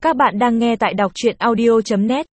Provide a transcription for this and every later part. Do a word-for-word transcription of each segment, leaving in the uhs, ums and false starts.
Các bạn đang nghe tại đọc truyện audio chấm net.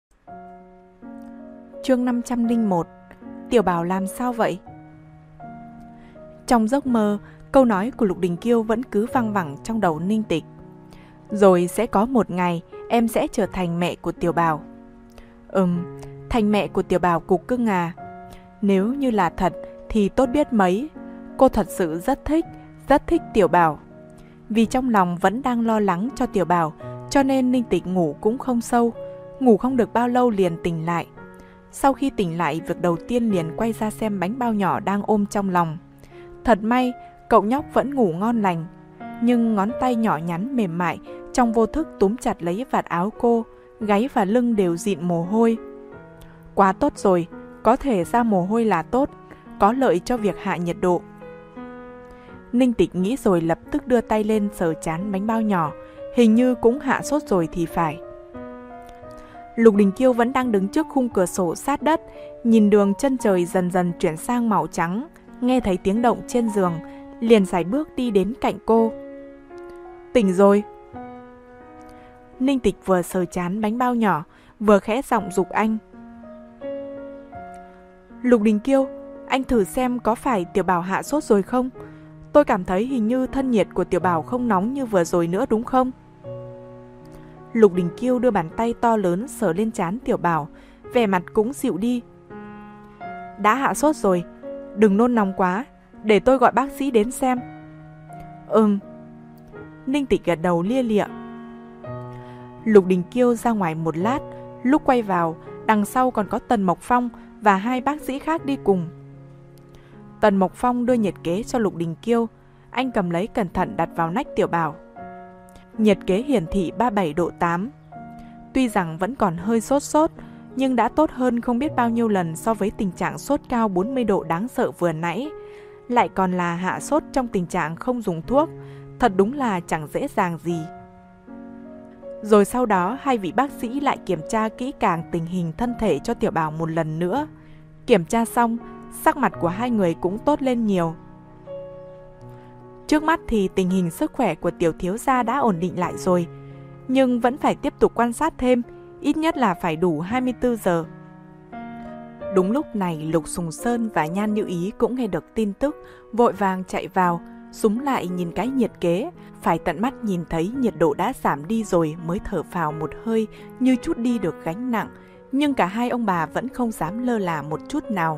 Chương năm trăm lẻ một. Tiểu Bảo làm sao vậy? Trong giấc mơ, câu nói của Lục Đình Kiêu vẫn cứ văng vẳng trong đầu Ninh Tịch. Rồi sẽ có một ngày, em sẽ trở thành mẹ của Tiểu Bảo. Ừm, thành mẹ của Tiểu Bảo cục cưng à. Nếu như là thật thì tốt biết mấy. Cô thật sự rất thích, rất thích Tiểu Bảo. Vì trong lòng vẫn đang lo lắng cho Tiểu Bảo, cho nên Ninh Tịch ngủ cũng không sâu. Ngủ không được bao lâu liền tỉnh lại. Sau khi tỉnh lại, việc đầu tiên liền quay ra xem bánh bao nhỏ đang ôm trong lòng. Thật may, cậu nhóc vẫn ngủ ngon lành. Nhưng ngón tay nhỏ nhắn mềm mại trong vô thức túm chặt lấy vạt áo cô, gáy và lưng đều dịn mồ hôi. Quá tốt rồi, có thể ra mồ hôi là tốt, có lợi cho việc hạ nhiệt độ. Ninh Tịch nghĩ rồi lập tức đưa tay lên sờ trán bánh bao nhỏ, hình như cũng hạ sốt rồi thì phải. Lục Đình Kiêu vẫn đang đứng trước khung cửa sổ sát đất, nhìn đường chân trời dần dần chuyển sang màu trắng, nghe thấy tiếng động trên giường, liền sải bước đi đến cạnh cô. Tỉnh rồi. Ninh Tịch vừa sờ trán bánh bao nhỏ, vừa khẽ giọng giục anh. Lục Đình Kiêu, anh thử xem có phải Tiểu Bảo hạ sốt rồi không? Tôi cảm thấy hình như thân nhiệt của Tiểu Bảo không nóng như vừa rồi nữa đúng không? Lục Đình Kiêu đưa bàn tay to lớn sờ lên trán Tiểu Bảo, vẻ mặt cũng dịu đi. Đã hạ sốt rồi, đừng nôn nóng quá, để tôi gọi bác sĩ đến xem. Ừm. Ninh Tịch gật đầu lia lịa. Lục Đình Kiêu ra ngoài một lát, lúc quay vào, đằng sau còn có Tần Mộc Phong và hai bác sĩ khác đi cùng. Tần Mộc Phong đưa nhiệt kế cho Lục Đình Kiêu, anh cầm lấy cẩn thận đặt vào nách Tiểu Bảo. Nhiệt kế hiển thị ba mươi bảy độ tám. Tuy rằng vẫn còn hơi sốt sốt, nhưng đã tốt hơn không biết bao nhiêu lần so với tình trạng sốt cao bốn mươi độ đáng sợ vừa nãy. Lại còn là hạ sốt trong tình trạng không dùng thuốc, thật đúng là chẳng dễ dàng gì. Rồi sau đó hai vị bác sĩ lại kiểm tra kỹ càng tình hình thân thể cho Tiểu Bảo một lần nữa. Kiểm tra xong, sắc mặt của hai người cũng tốt lên nhiều. Trước mắt thì tình hình sức khỏe của tiểu thiếu gia đã ổn định lại rồi, nhưng vẫn phải tiếp tục quan sát thêm, ít nhất là phải đủ hai mươi tư giờ. Đúng lúc này Lục Sùng Sơn và Nhan Như Ý cũng nghe được tin tức, vội vàng chạy vào, súm lại nhìn cái nhiệt kế, phải tận mắt nhìn thấy nhiệt độ đã giảm đi rồi mới thở phào một hơi như chút đi được gánh nặng, nhưng cả hai ông bà vẫn không dám lơ là một chút nào.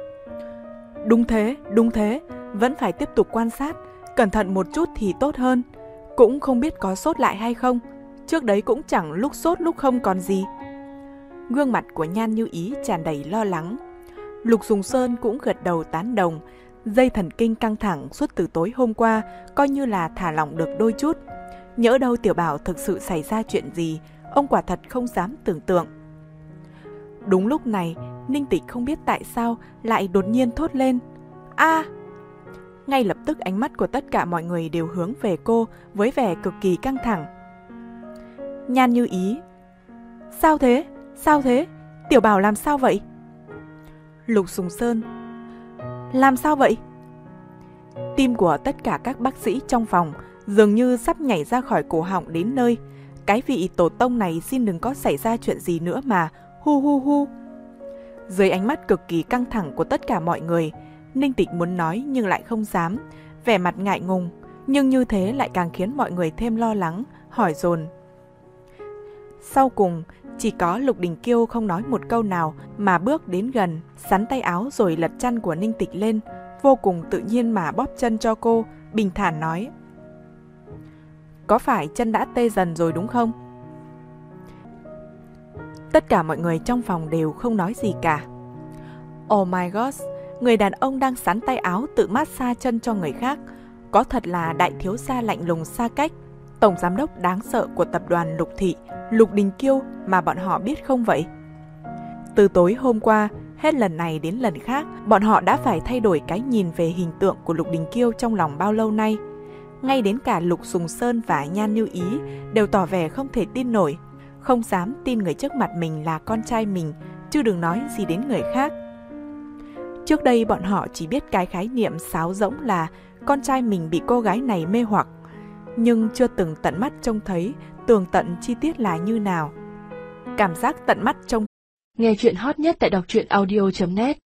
Đúng thế, đúng thế, vẫn phải tiếp tục quan sát, cẩn thận một chút thì tốt hơn. Cũng không biết có sốt lại hay không, trước đấy cũng chẳng lúc sốt lúc không còn gì. Gương mặt của Nhan Như Ý tràn đầy lo lắng. Lục Sùng Sơn cũng gật đầu tán đồng, dây thần kinh căng thẳng suốt từ tối hôm qua coi như là thả lỏng được đôi chút. Nhỡ đâu Tiểu Bảo thực sự xảy ra chuyện gì, ông quả thật không dám tưởng tượng. Đúng lúc này, Ninh Tịch không biết tại sao lại đột nhiên thốt lên. A! À! Ngay lập tức ánh mắt của tất cả mọi người đều hướng về cô với vẻ cực kỳ căng thẳng. Nhan Như Ý. Sao thế? Sao thế? Tiểu Bảo làm sao vậy? Lục Sùng Sơn. Làm sao vậy? Tim của tất cả các bác sĩ trong phòng dường như sắp nhảy ra khỏi cổ họng đến nơi. Cái vị tổ tông này xin đừng có xảy ra chuyện gì nữa mà. Hu hu hu. Dưới ánh mắt cực kỳ căng thẳng của tất cả mọi người, Ninh Tịch muốn nói nhưng lại không dám, vẻ mặt ngại ngùng, nhưng như thế lại càng khiến mọi người thêm lo lắng, hỏi dồn. Sau cùng, chỉ có Lục Đình Kiêu không nói một câu nào mà bước đến gần, sắn tay áo rồi lật chăn của Ninh Tịch lên, vô cùng tự nhiên mà bóp chân cho cô, bình thản nói. Có phải chân đã tê dần rồi đúng không? Tất cả mọi người trong phòng đều không nói gì cả. Oh my god, người đàn ông đang sắn tay áo tự massage chân cho người khác, có thật là đại thiếu gia lạnh lùng xa cách, tổng giám đốc đáng sợ của tập đoàn Lục Thị, Lục Đình Kiêu mà bọn họ biết không vậy? Từ tối hôm qua, hết lần này đến lần khác, bọn họ đã phải thay đổi cái nhìn về hình tượng của Lục Đình Kiêu trong lòng bao lâu nay. Ngay đến cả Lục Sùng Sơn và Nhan Như Ý đều tỏ vẻ không thể tin nổi, không dám tin người trước mặt mình là con trai mình, chứ đừng nói gì đến người khác. Trước đây bọn họ chỉ biết cái khái niệm sáo rỗng là con trai mình bị cô gái này mê hoặc, nhưng chưa từng tận mắt trông thấy tường tận chi tiết là như nào. Cảm giác tận mắt trông. Nghe chuyện hot nhất tại đọc truyện audio chấm net